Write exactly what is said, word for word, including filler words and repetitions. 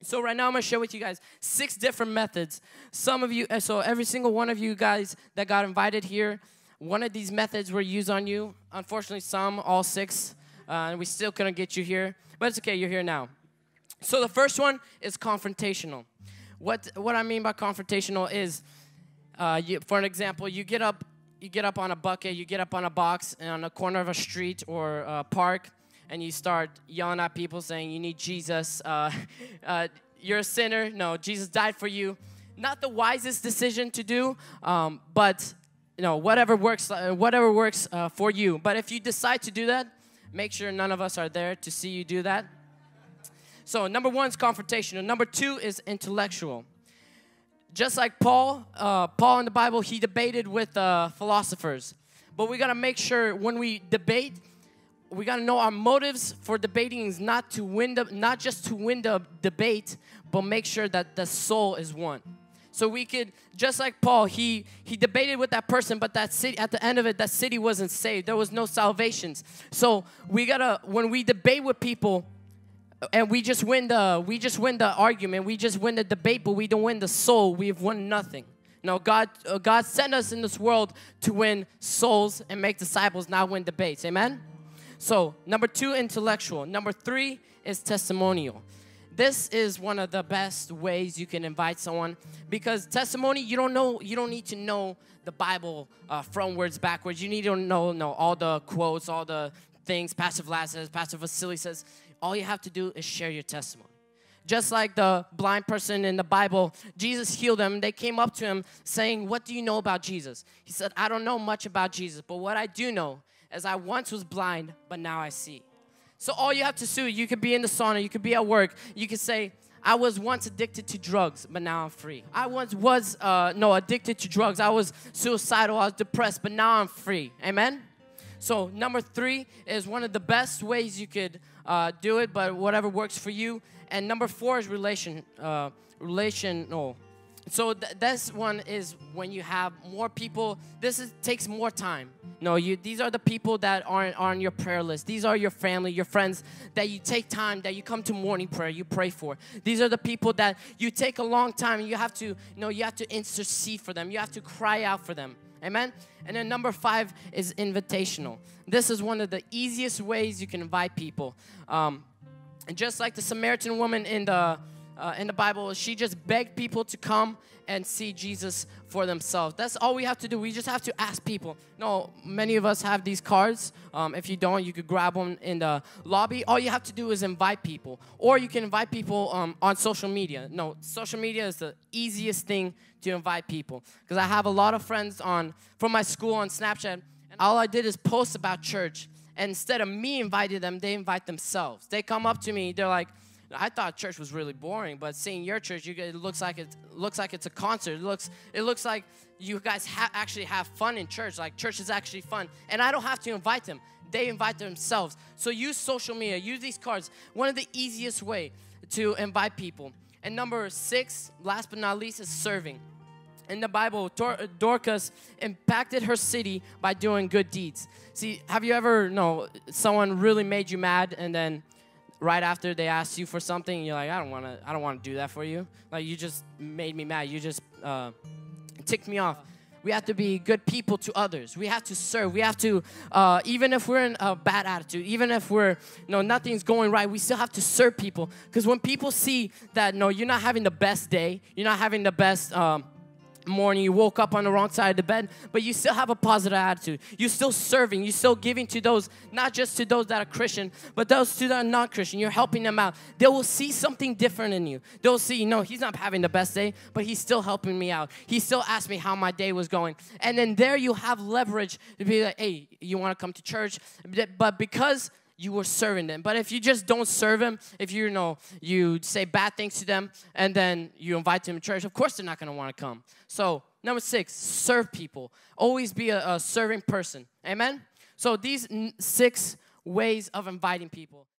So right now I'm going to share with you guys six different methods. Some of you, so every single one of you guys that got invited here, one of these methods were used on you. Unfortunately, some, all six, uh, and we still couldn't get you here. But it's okay, you're here now. So the first one is confrontational. What what I mean by confrontational is, uh, you, for an example, you get up, you get up on a bucket, you get up on a box on the corner of a street or a park, and you start yelling at people saying, you need Jesus, uh, uh, you're a sinner, no, Jesus died for you. Not the wisest decision to do, um, but you know, whatever works, uh, whatever works uh, for you. But if you decide to do that, make sure none of us are there to see you do that. So number one is confrontational. Number two is intellectual. Just like Paul, uh, Paul in the Bible, he debated with uh, philosophers. But we got to make sure when we debate, we got to know our motives for debating is not to win the, not just to win the debate, but make sure that the soul is won. So we could, just like Paul, he he debated with that person, but that city, at the end of it, that city wasn't saved. There was no salvations. So we gotta, when we debate with people, and we just win the we just win the argument, we just win the debate, but we don't win the soul. We've won nothing. No, God, uh, God sent us in this world to win souls and make disciples, not win debates. Amen. So, number two, intellectual. Number three is testimonial. This is one of the best ways you can invite someone, because testimony, you don't know, you don't need to know the Bible uh, frontwards, backwards. You need to know, know all the quotes, all the things Pastor Vlad says, Pastor Vasily says. All you have to do is share your testimony. Just like the blind person in the Bible, Jesus healed them. They came up to him saying, what do you know about Jesus? He said, I don't know much about Jesus, but what I do know as I once was blind, but now I see. So all you have to do, you could be in the sauna, you could be at work, you could say, I was once addicted to drugs, but now I'm free. I once was, uh, no, addicted to drugs. I was suicidal, I was depressed, but now I'm free. Amen? So number three is one of the best ways you could uh, do it, but whatever works for you. And number four is relation, uh, relational. So th this one is when you have more people. This is, takes more time. No, you. These are the people that aren't are on your prayer list. These are your family, your friends that you take time, that you come to morning prayer, you pray for. These are the people that you take a long time, and you have to, you know, you have to intercede for them. You have to cry out for them. Amen? And then number five is invitational. This is one of the easiest ways you can invite people. Um, and just like the Samaritan woman in the Uh, in the Bible, she just begged people to come and see Jesus for themselves. That's all we have to do. We just have to ask people. No, many of us have these cards. Um, if you don't, you could grab them in the lobby. All you have to do is invite people. Or you can invite people um, on social media. No, social media is the easiest thing to invite people. Because I have a lot of friends on from my school on Snapchat. And all I did is post about church. And instead of me inviting them, they invite themselves. They come up to me. They're like, I thought church was really boring, but seeing your church, you guys, it looks like it looks like it's a concert. It looks it looks like you guys ha actually have fun in church. Like church is actually fun, and I don't have to invite them; they invite themselves. So use social media, use these cards. One of the easiest way to invite people. And number six, last but not least, is serving. In the Bible, Dor Dorcas impacted her city by doing good deeds. See, have you ever know someone really made you mad, and then right after they asked you for something, you're like, I don't want to, I don't want to do that for you. Like, you just made me mad. You just uh, ticked me off. We have to be good people to others. We have to serve. We have to, uh, even if we're in a bad attitude, even if we're, you know, nothing's going right, we still have to serve people. Because when people see that, no, you're not having the best day, you're not having the best um, morning, you woke up on the wrong side of the bed, but you still have a positive attitude. You're still serving. You're still giving to those, not just to those that are Christian, but those that are non-Christian. You're helping them out. They will see something different in you. They'll see, no, he's not having the best day, but he's still helping me out. He still asked me how my day was going. And then there you have leverage to be like, hey, you want to come to church? But because you were serving them. But if you just don't serve them, if you, you know, you say bad things to them and then you invite them to church, of course they're not going to want to come. So number six, serve people. Always be a, a serving person. Amen? So these six ways of inviting people.